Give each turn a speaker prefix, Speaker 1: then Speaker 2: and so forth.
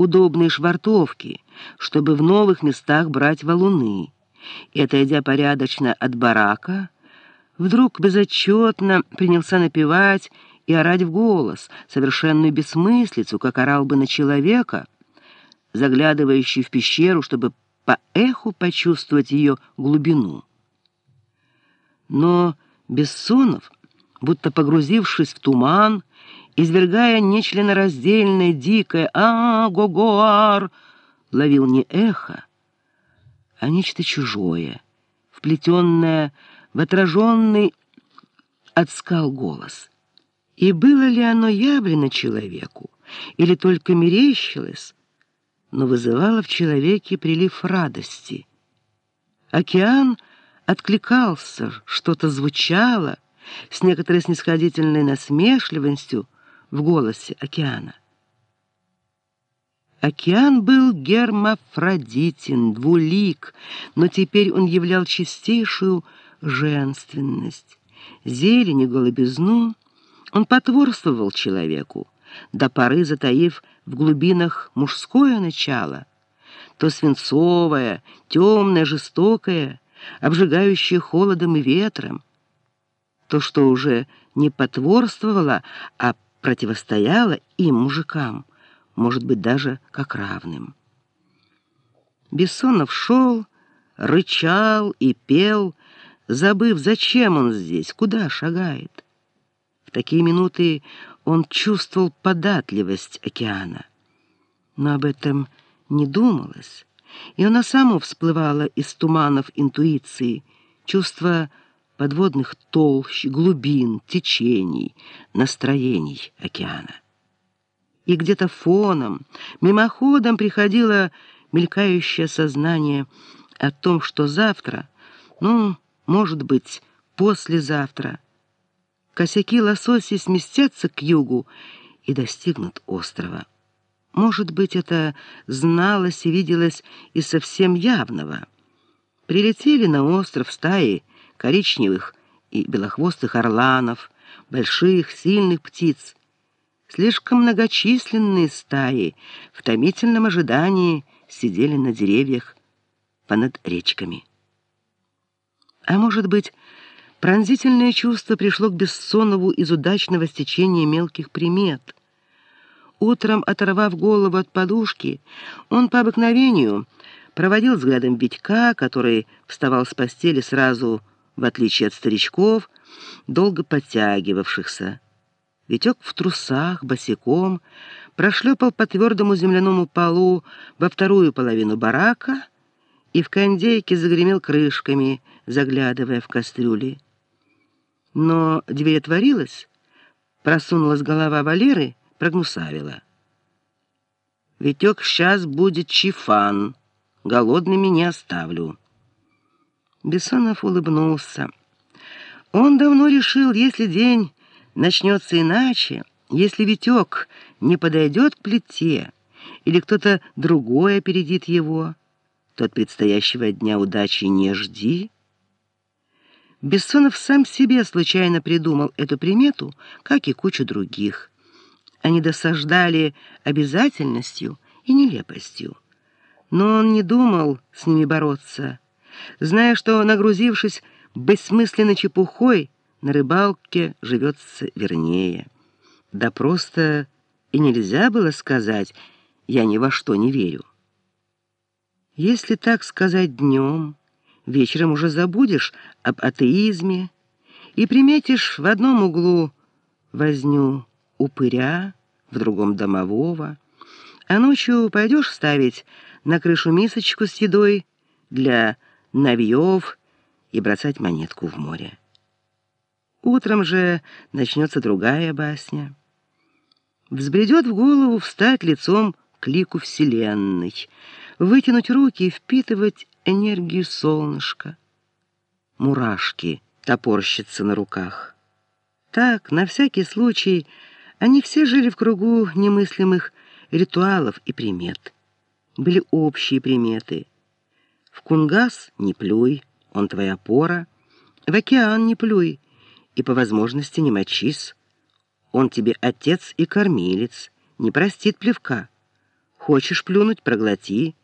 Speaker 1: удобные швартовки, чтобы в новых местах брать валуны. И, отойдя порядочно от барака, вдруг безотчетно принялся напевать и орать в голос совершенную бессмыслицу, как орал бы на человека, заглядывающий в пещеру, чтобы по эху почувствовать ее глубину. Но Бессонов, будто погрузившись в туман, извергая нечленораздельное, дикое «а-го-го-ар», ловил не эхо, а нечто чужое, вплетенное в отраженный от скал голос. И было ли оно явлено человеку, или только мерещилось, но вызывало в человеке прилив радости. Океан откликался, что-то звучало с некоторой снисходительной насмешливостью в голосе океана. Океан был гермафродитен, двулик, но теперь он являл чистейшую женственность. Зелень и голубизну он потворствовал человеку, до поры затаив в глубинах мужское начало, то свинцовое, темное, жестокое, обжигающее холодом и ветром, то, что уже не потворствовало, а противостояло им, мужикам, может быть, даже как равным. Бессонов шел, рычал и пел, забыв, зачем он здесь, куда шагает. В такие минуты он чувствовал податливость океана. Но об этом не думалось, и оно само всплывало из туманов интуиции, чувство подводных толщ, глубин, течений, настроений океана. И где-то фоном, мимоходом приходило мелькающее сознание о том, что завтра, может быть, послезавтра, косяки лососи сместятся к югу и достигнут острова. Может быть, это зналось и виделось из совсем явного. Прилетели на остров стаи коричневых и белохвостых орланов, больших, сильных птиц. Слишком многочисленные стаи в томительном ожидании сидели на деревьях понад речками. А может быть, пронзительное чувство пришло к Бессонову из удачного стечения мелких примет. Утром, оторвав голову от подушки, он по обыкновению проводил взглядом Витька, который вставал с постели сразу, в отличие от старичков, долго подтягивавшихся. Витек в трусах, босиком, прошлепал по твердому земляному полу во вторую половину барака и в кондейке загремел крышками, заглядывая в кастрюли. Но дверь отворилась, просунулась голова Валеры, прогнусавила. «Витек, сейчас будет чифан, голодными не оставлю». Бессонов улыбнулся. Он давно решил, если день начнется иначе, если Витек не подойдет к плите или кто-то другой опередит его, то от предстоящего дня удачи не жди. Бессонов сам себе случайно придумал эту примету, как и кучу других. Они досаждали обязательностью и нелепостью. Но он не думал с ними бороться, зная, что, нагрузившись бессмысленной чепухой, на рыбалке живется вернее. Да просто и нельзя было сказать «я ни во что не верю». Если так сказать днем, вечером уже забудешь об атеизме и приметишь в одном углу возню упыря, в другом домового, а ночью пойдешь ставить на крышу мисочку с едой для навьев и бросать монетку в море. Утром же начнется другая басня. Взбредет в голову встать лицом к лику Вселенной, вытянуть руки и впитывать энергию солнышка. Мурашки топорщатся на руках. Так, на всякий случай, они все жили в кругу немыслимых ритуалов и примет. Были общие приметы. В Кунгас не плюй, он твоя опора. В океан не плюй, и по возможности не мочись. Он тебе отец и кормилец, не простит плевка. Хочешь плюнуть — проглоти.